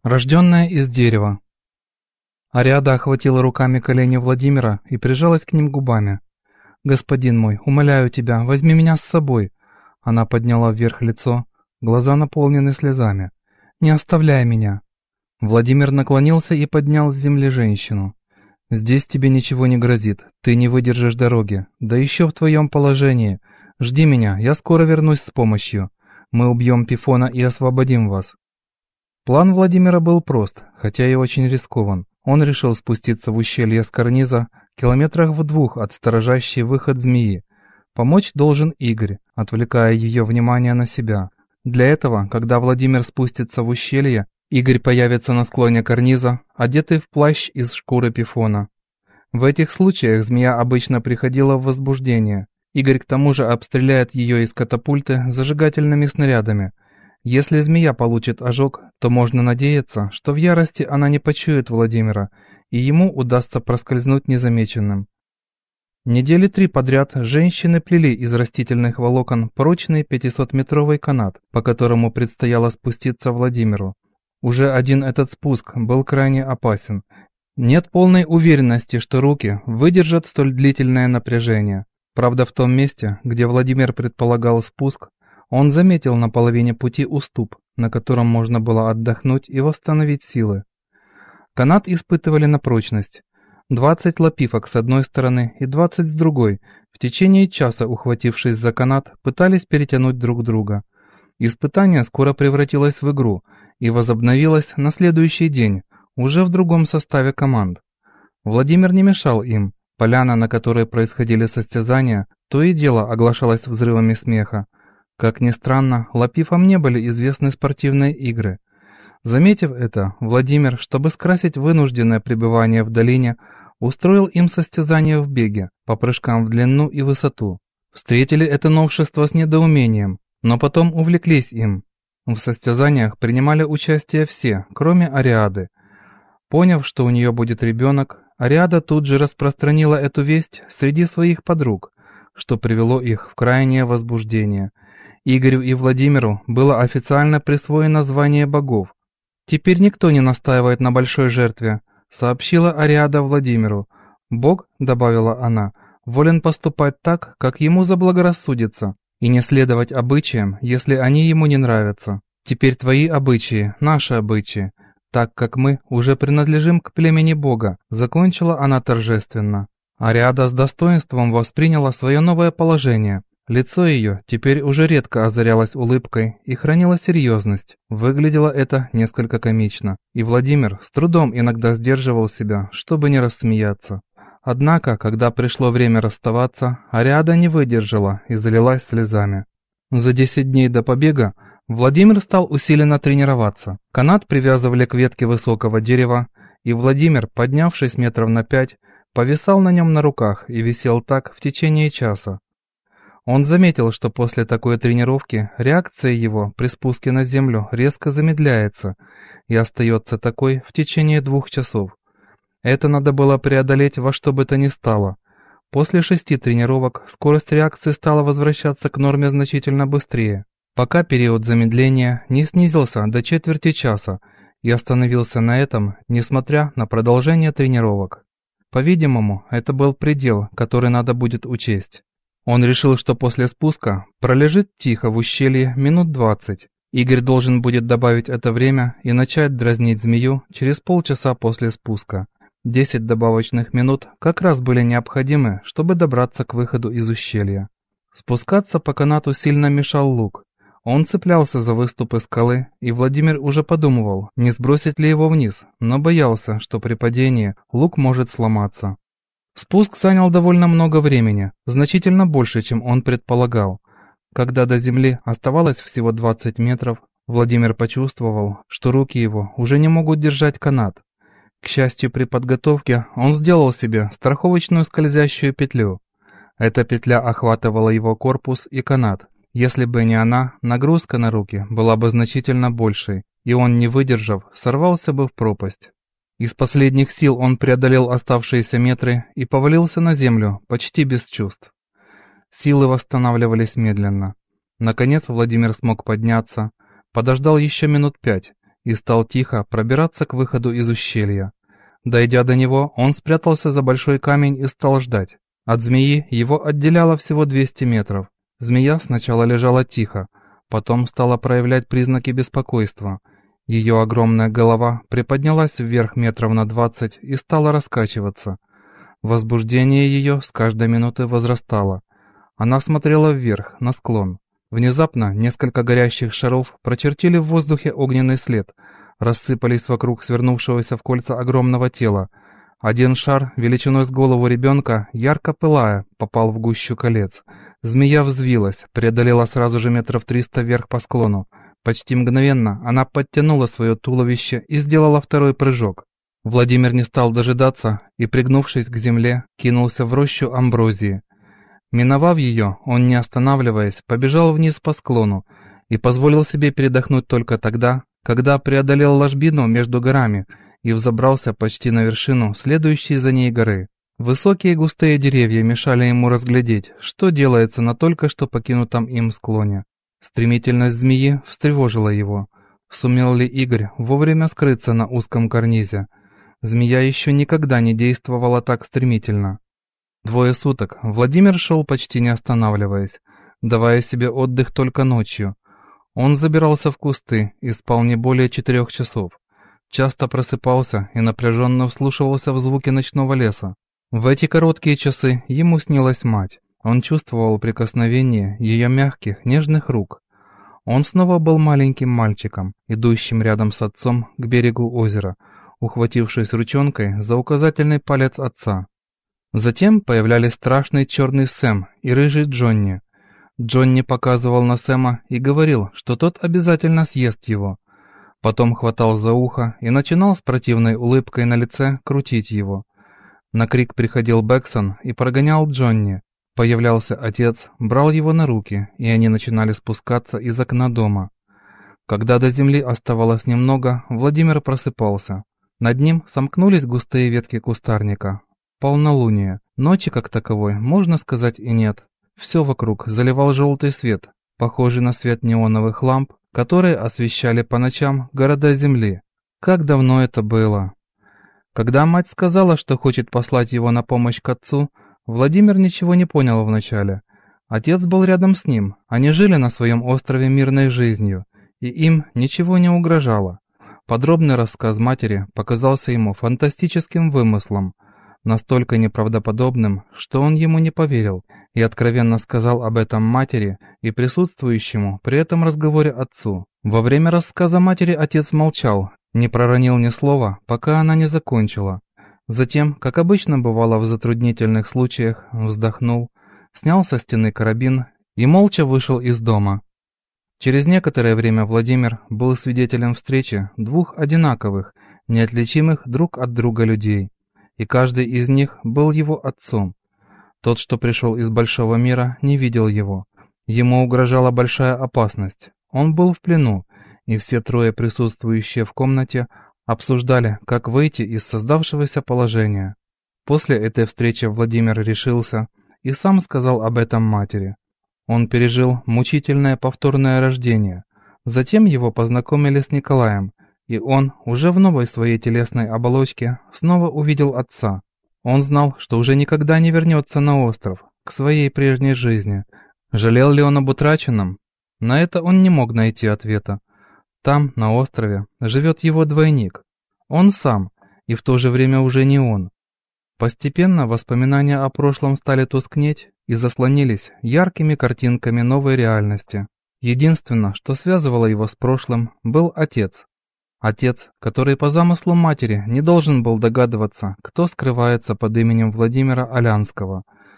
Рожденная из дерева. Ариада охватила руками колени Владимира и прижалась к ним губами. «Господин мой, умоляю тебя, возьми меня с собой!» Она подняла вверх лицо, глаза наполнены слезами. «Не оставляй меня!» Владимир наклонился и поднял с земли женщину. «Здесь тебе ничего не грозит, ты не выдержишь дороги, да еще в твоем положении. Жди меня, я скоро вернусь с помощью. Мы убьем Пифона и освободим вас». План Владимира был прост, хотя и очень рискован. Он решил спуститься в ущелье с карниза, километрах в 2 от сторожащей выход змеи. Помочь должен Игорь, отвлекая ее внимание на себя. Для этого, когда Владимир спустится в ущелье, Игорь появится на склоне карниза, одетый в плащ из шкуры Пифона. В этих случаях змея обычно приходила в возбуждение. Игорь к тому же обстреляет ее из катапульты зажигательными снарядами. Если змея получит ожог, то можно надеяться, что в ярости она не почует Владимира, и ему удастся проскользнуть незамеченным. Недели 3 подряд женщины плели из растительных волокон прочный 500-метровый канат, по которому предстояло спуститься Владимиру. Уже один этот спуск был крайне опасен. Нет полной уверенности, что руки выдержат столь длительное напряжение. Правда, в том месте, где Владимир предполагал спуск, он заметил на половине пути уступ, на котором можно было отдохнуть и восстановить силы. Канат испытывали на прочность. 20 лапифок с одной стороны и 20 с другой, в течение часа, ухватившись за канат, пытались перетянуть друг друга. Испытание скоро превратилось в игру и возобновилось на следующий день, уже в другом составе команд. Владимир не мешал им. Поляна, на которой происходили состязания, то и дело оглашалась взрывами смеха. Как ни странно, лапифам не были известны спортивные игры. Заметив это, Владимир, чтобы скрасить вынужденное пребывание в долине, устроил им состязание в беге, по прыжкам в длину и высоту. Встретили это новшество с недоумением, но потом увлеклись им. В состязаниях принимали участие все, кроме Ариады. Поняв, что у нее будет ребенок, Ариада тут же распространила эту весть среди своих подруг, что привело их в крайнее возбуждение. Игорю и Владимиру было официально присвоено звание богов. «Теперь никто не настаивает на большой жертве», — сообщила Ариада Владимиру. «Бог», — добавила она, — «волен поступать так, как ему заблагорассудится, и не следовать обычаям, если они ему не нравятся. Теперь твои обычаи, наши обычаи, так как мы уже принадлежим к племени Бога», — закончила она торжественно. Ариада с достоинством восприняла свое новое положение. Лицо ее теперь уже редко озарялось улыбкой и хранило серьезность. Выглядело это несколько комично, и Владимир с трудом иногда сдерживал себя, чтобы не рассмеяться. Однако, когда пришло время расставаться, Ариада не выдержала и залилась слезами. За 10 дней до побега Владимир стал усиленно тренироваться. Канат привязывали к ветке высокого дерева, и Владимир, поднявшись метров на 5, повисал на нем на руках и висел так в течение часа. Он заметил, что после такой тренировки реакция его при спуске на землю резко замедляется и остается такой в течение 2 часов. Это надо было преодолеть во что бы то ни стало. После 6 тренировок скорость реакции стала возвращаться к норме значительно быстрее, пока период замедления не снизился до четверти часа и остановился на этом, несмотря на продолжение тренировок. По-видимому, это был предел, который надо будет учесть. Он решил, что после спуска пролежит тихо в ущелье минут 20. Игорь должен будет добавить это время и начать дразнить змею через полчаса после спуска. 10 добавочных минут как раз были необходимы, чтобы добраться к выходу из ущелья. Спускаться по канату сильно мешал лук. Он цеплялся за выступы скалы, и Владимир уже подумывал, не сбросить ли его вниз, но боялся, что при падении лук может сломаться. Спуск занял довольно много времени, значительно больше, чем он предполагал. Когда до земли оставалось всего 20 метров, Владимир почувствовал, что руки его уже не могут держать канат. К счастью, при подготовке он сделал себе страховочную скользящую петлю. Эта петля охватывала его корпус и канат. Если бы не она, нагрузка на руки была бы значительно большей, и он, не выдержав, сорвался бы в пропасть. Из последних сил он преодолел оставшиеся метры и повалился на землю, почти без чувств. Силы восстанавливались медленно. Наконец Владимир смог подняться, подождал еще минут 5 и стал тихо пробираться к выходу из ущелья. Дойдя до него, он спрятался за большой камень и стал ждать. От змеи его отделяло всего 200 метров. Змея сначала лежала тихо, потом стала проявлять признаки беспокойства. Ее огромная голова приподнялась вверх метров на 20 и стала раскачиваться. Возбуждение ее с каждой минуты возрастало. Она смотрела вверх, на склон. Внезапно несколько горящих шаров прочертили в воздухе огненный след, рассыпались вокруг свернувшегося в кольца огромного тела. Один шар, величиной с голову ребенка, ярко пылая, попал в гущу колец. Змея взвилась, преодолела сразу же метров 300 вверх по склону. Почти мгновенно она подтянула свое туловище и сделала второй прыжок. Владимир не стал дожидаться и, пригнувшись к земле, кинулся в рощу амброзии. Миновав ее, он, не останавливаясь, побежал вниз по склону и позволил себе передохнуть только тогда, когда преодолел ложбину между горами и взобрался почти на вершину следующей за ней горы. Высокие густые деревья мешали ему разглядеть, что делается на только что покинутом им склоне. Стремительность змеи встревожила его. Сумел ли Игорь вовремя скрыться на узком карнизе? Змея еще никогда не действовала так стремительно. 2 суток Владимир шел почти не останавливаясь, давая себе отдых только ночью. Он забирался в кусты и спал не более 4 часов. Часто просыпался и напряженно вслушивался в звуки ночного леса. В эти короткие часы ему снилась мать. Он чувствовал прикосновение ее мягких, нежных рук. Он снова был маленьким мальчиком, идущим рядом с отцом к берегу озера, ухватившись ручонкой за указательный палец отца. Затем появлялись страшный черный Сэм и рыжий Джонни. Джонни показывал на Сэма и говорил, что тот обязательно съест его. Потом хватал за ухо и начинал с противной улыбкой на лице крутить его. На крик приходил Бэксон и прогонял Джонни. Появлялся отец, брал его на руки, и они начинали спускаться из окна дома. Когда до земли оставалось немного, Владимир просыпался. Над ним сомкнулись густые ветки кустарника. Полнолуние. Ночи как таковой, можно сказать, и нет. Все вокруг заливал желтый свет, похожий на свет неоновых ламп, которые освещали по ночам города земли. Как давно это было? Когда мать сказала, что хочет послать его на помощь к отцу, Владимир ничего не понял вначале. Отец был рядом с ним, они жили на своем острове мирной жизнью, и им ничего не угрожало. Подробный рассказ матери показался ему фантастическим вымыслом, настолько неправдоподобным, что он ему не поверил и откровенно сказал об этом матери и присутствующему при этом разговоре отцу. Во время рассказа матери отец молчал, не проронил ни слова, пока она не закончила. Затем, как обычно бывало в затруднительных случаях, вздохнул, снял со стены карабин и молча вышел из дома. Через некоторое время Владимир был свидетелем встречи 2 одинаковых, неотличимых друг от друга людей, и каждый из них был его отцом. Тот, что пришел из большого мира, не видел его. Ему угрожала большая опасность. Он был в плену, и все 3 присутствующие в комнате обсуждали, как выйти из создавшегося положения. После этой встречи Владимир решился и сам сказал об этом матери. Он пережил мучительное повторное рождение. Затем его познакомили с Николаем, и он, уже в новой своей телесной оболочке, снова увидел отца. Он знал, что уже никогда не вернется на остров, к своей прежней жизни. Жалел ли он об утраченном? На это он не мог найти ответа. Там, на острове, живет его двойник. Он сам, и в то же время уже не он. Постепенно воспоминания о прошлом стали тускнеть и заслонились яркими картинками новой реальности. Единственное, что связывало его с прошлым, был отец. Отец, который по замыслу матери не должен был догадываться, кто скрывается под именем Владимира Алянского.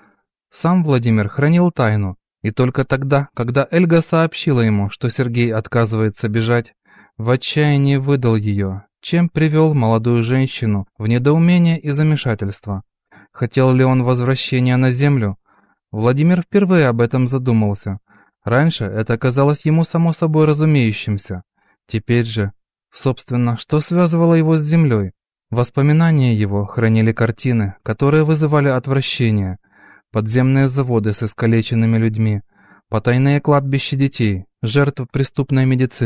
Сам Владимир хранил тайну, и только тогда, когда Эльга сообщила ему, что Сергей отказывается бежать, в отчаянии выдал ее, чем привел молодую женщину в недоумение и замешательство. Хотел ли он возвращения на землю? Владимир впервые об этом задумался. Раньше это казалось ему само собой разумеющимся. Теперь же, собственно, что связывало его с землей? Воспоминания его хранили картины, которые вызывали отвращение. Подземные заводы с искалеченными людьми, потайные кладбища детей, жертв преступной медицины,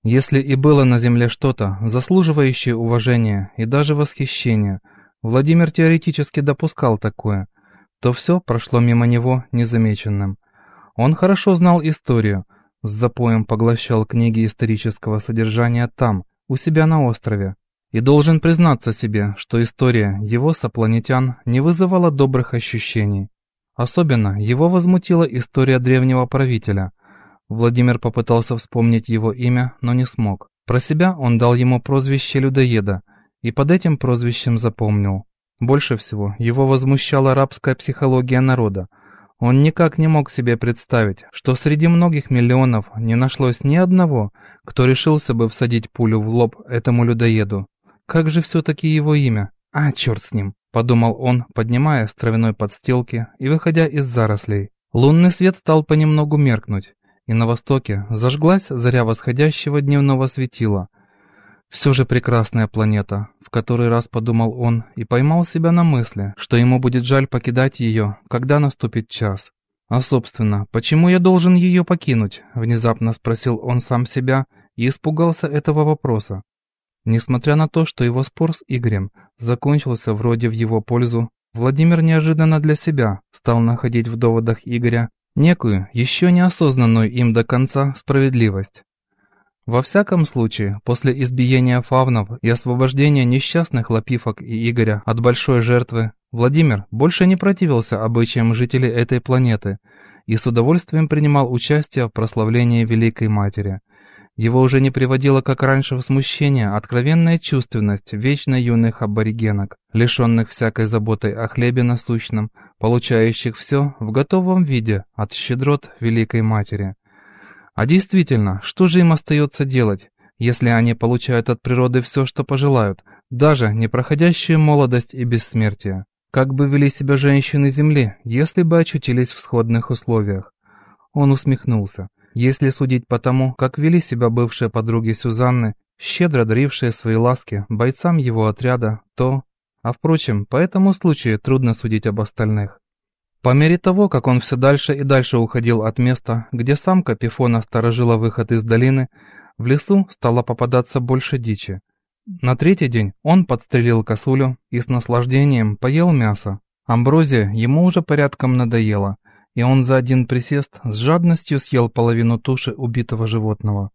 Если и было на земле что-то, заслуживающее уважения и даже восхищения, Владимир теоретически допускал такое, то все прошло мимо него незамеченным. Он хорошо знал историю, с запоем поглощал книги исторического содержания там, у себя на острове, и должен признаться себе, что история его сопланетян не вызывала добрых ощущений. Особенно его возмутила история древнего правителя. Владимир попытался вспомнить его имя, но не смог. Про себя он дал ему прозвище людоеда, и под этим прозвищем запомнил. Больше всего его возмущала рабская психология народа. Он никак не мог себе представить, что среди многих миллионов не нашлось ни одного, кто решился бы всадить пулю в лоб этому людоеду. Как же все-таки его имя? А, черт с ним, подумал он, поднимая с травяной подстилки и выходя из зарослей. Лунный свет стал понемногу меркнуть, и на востоке зажглась заря восходящего дневного светила. Все же прекрасная планета, в который раз подумал он и поймал себя на мысли, что ему будет жаль покидать ее, когда наступит час. А собственно, почему я должен ее покинуть? Внезапно спросил он сам себя и испугался этого вопроса. Несмотря на то, что его спор с Игорем закончился вроде в его пользу, Владимир неожиданно для себя стал находить в доводах Игоря некую, еще неосознанную им до конца, справедливость. Во всяком случае, после избиения фавнов и освобождения несчастных Лапифок и Игоря от большой жертвы, Владимир больше не противился обычаям жителей этой планеты и с удовольствием принимал участие в прославлении Великой Матери. Его уже не приводило, как раньше, в смущение откровенная чувственность вечно юных аборигенок, лишенных всякой заботы о хлебе насущном, получающих все в готовом виде от щедрот Великой Матери. А действительно, что же им остается делать, если они получают от природы все, что пожелают, даже непроходящую молодость и бессмертие? Как бы вели себя женщины Земли, если бы очутились в сходных условиях? Он усмехнулся. Если судить по тому, как вели себя бывшие подруги Сюзанны, щедро дарившие свои ласки бойцам его отряда, то... А впрочем, по этому случаю трудно судить об остальных. По мере того, как он все дальше и дальше уходил от места, где самка Пифона сторожила выход из долины, в лесу стало попадаться больше дичи. На третий день он подстрелил косулю и с наслаждением поел мясо. Амброзия ему уже порядком надоела, и он за один присест с жадностью съел половину туши убитого животного.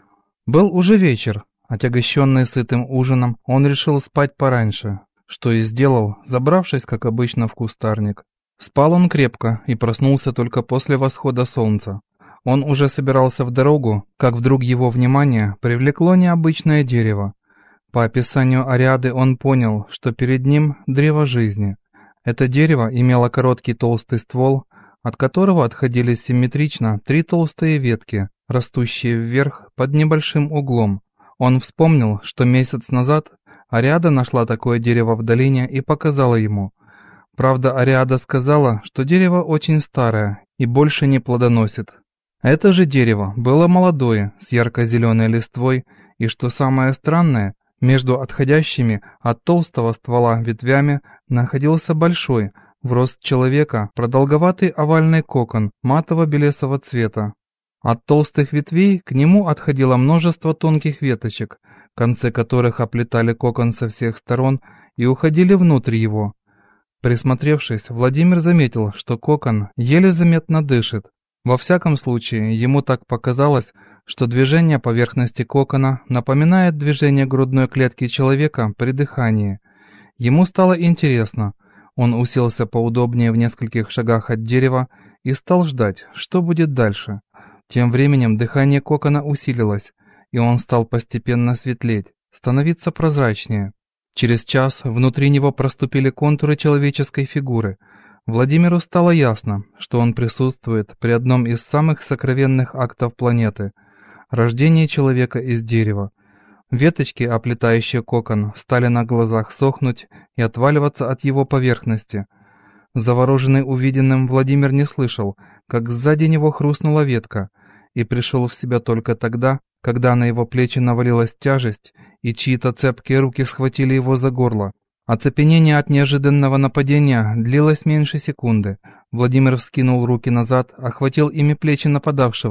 Был уже вечер. Отягощенный сытым ужином, он решил спать пораньше, что и сделал, забравшись, как обычно, в кустарник. Спал он крепко и проснулся только после восхода солнца. Он уже собирался в дорогу, как вдруг его внимание привлекло необычное дерево. По описанию Ариады он понял, что перед ним древо жизни. Это дерево имело короткий толстый ствол, от которого отходили симметрично 3 толстые ветки, растущие вверх под небольшим углом. Он вспомнил, что месяц назад Ариада нашла такое дерево в долине и показала ему. Правда, Ариада сказала, что дерево очень старое и больше не плодоносит. Это же дерево было молодое, с ярко-зеленой листвой, и, что самое странное, между отходящими от толстого ствола ветвями находился большой, в рост человека, продолговатый овальный кокон матово-белесого цвета. От толстых ветвей к нему отходило множество тонких веточек, концы которых оплетали кокон со всех сторон и уходили внутрь его. Присмотревшись, Владимир заметил, что кокон еле заметно дышит. Во всяком случае, ему так показалось, что движение поверхности кокона напоминает движение грудной клетки человека при дыхании. Ему стало интересно. Он уселся поудобнее в нескольких шагах от дерева и стал ждать, что будет дальше. Тем временем дыхание кокона усилилось, и он стал постепенно светлеть, становиться прозрачнее. Через час внутри него проступили контуры человеческой фигуры. Владимиру стало ясно, что он присутствует при одном из самых сокровенных актов планеты – рождении человека из дерева. Веточки, оплетающие кокон, стали на глазах сохнуть и отваливаться от его поверхности. Завороженный увиденным, Владимир не слышал, как сзади него хрустнула ветка, и пришел в себя только тогда, когда на его плечи навалилась тяжесть, и чьи-то цепкие руки схватили его за горло. Оцепенение от неожиданного нападения длилось меньше секунды. Владимир вскинул руки назад, охватил ими плечи нападавшего,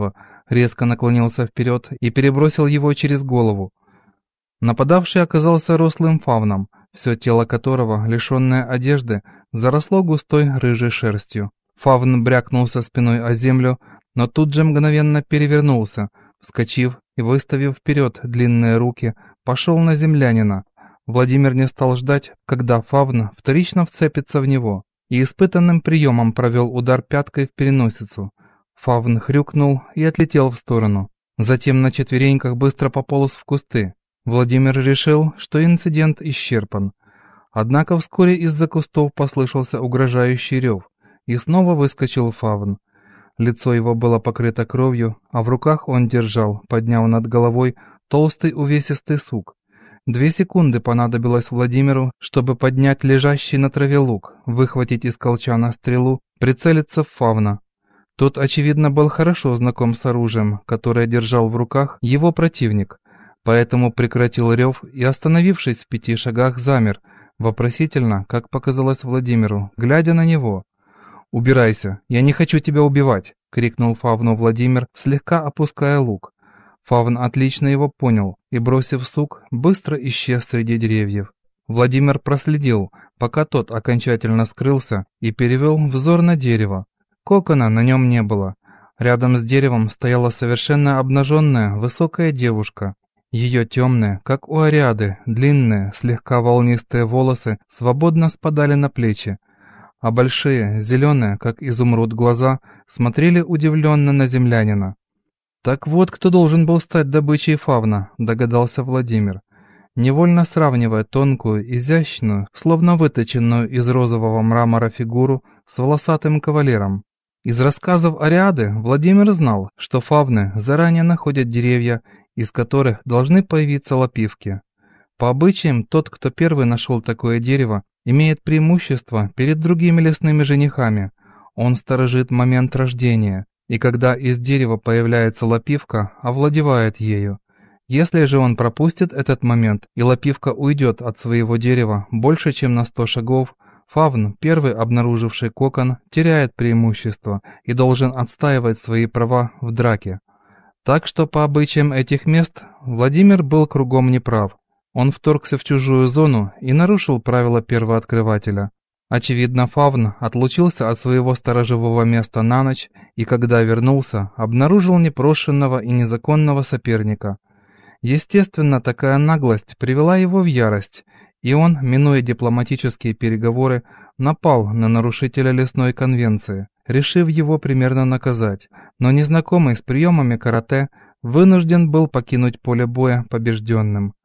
резко наклонился вперед и перебросил его через голову. Нападавший оказался рослым фавном, все тело которого, лишенное одежды, заросло густой рыжей шерстью. Фавн брякнулся спиной о землю, но тут же мгновенно перевернулся, вскочив и выставив вперед длинные руки, пошел на землянина. Владимир не стал ждать, когда фавн вторично вцепится в него, и испытанным приемом провел удар пяткой в переносицу. Фавн хрюкнул и отлетел в сторону. Затем на четвереньках быстро пополз в кусты. Владимир решил, что инцидент исчерпан. Однако вскоре из-за кустов послышался угрожающий рев, и снова выскочил фавн. Лицо его было покрыто кровью, а в руках он держал, подняв над головой, толстый увесистый сук. 2 секунды понадобилось Владимиру, чтобы поднять лежащий на траве лук, выхватить из колчана стрелу, прицелиться в фавна. Тот, очевидно, был хорошо знаком с оружием, которое держал в руках его противник, поэтому прекратил рев и, остановившись в 5 шагах, замер, вопросительно, как показалось Владимиру, глядя на него. «Убирайся, я не хочу тебя убивать!» — крикнул фавну Владимир, слегка опуская лук. Фавн отлично его понял и, бросив сук, быстро исчез среди деревьев. Владимир проследил, пока тот окончательно скрылся, и перевел взор на дерево. Кокона на нем не было. Рядом с деревом стояла совершенно обнаженная высокая девушка. Ее темные, как у Ариады, длинные, слегка волнистые волосы свободно спадали на плечи, а большие, зеленые, как изумруд, глаза смотрели удивленно на землянина. «Так вот, кто должен был стать добычей фавна», — догадался Владимир, невольно сравнивая тонкую, изящную, словно выточенную из розового мрамора фигуру с волосатым кавалером. Из рассказов Ариады Владимир знал, что фавны заранее находят деревья, из которых должны появиться лапивки. По обычаям, тот, кто первый нашел такое дерево, имеет преимущество перед другими лесными женихами. Он сторожит момент рождения, и когда из дерева появляется лапивка, овладевает ею. Если же он пропустит этот момент, и лапивка уйдет от своего дерева больше, чем на 100 шагов, фавн, первый обнаруживший кокон, теряет преимущество и должен отстаивать свои права в драке. Так что по обычаям этих мест Владимир был кругом неправ. Он вторгся в чужую зону и нарушил правила первооткрывателя. Очевидно, фавн отлучился от своего сторожевого места на ночь и, когда вернулся, обнаружил непрошенного и незаконного соперника. Естественно, такая наглость привела его в ярость, и он, минуя дипломатические переговоры, напал на нарушителя лесной конвенции, решив его примерно наказать, но незнакомый с приемами карате вынужден был покинуть поле боя побежденным.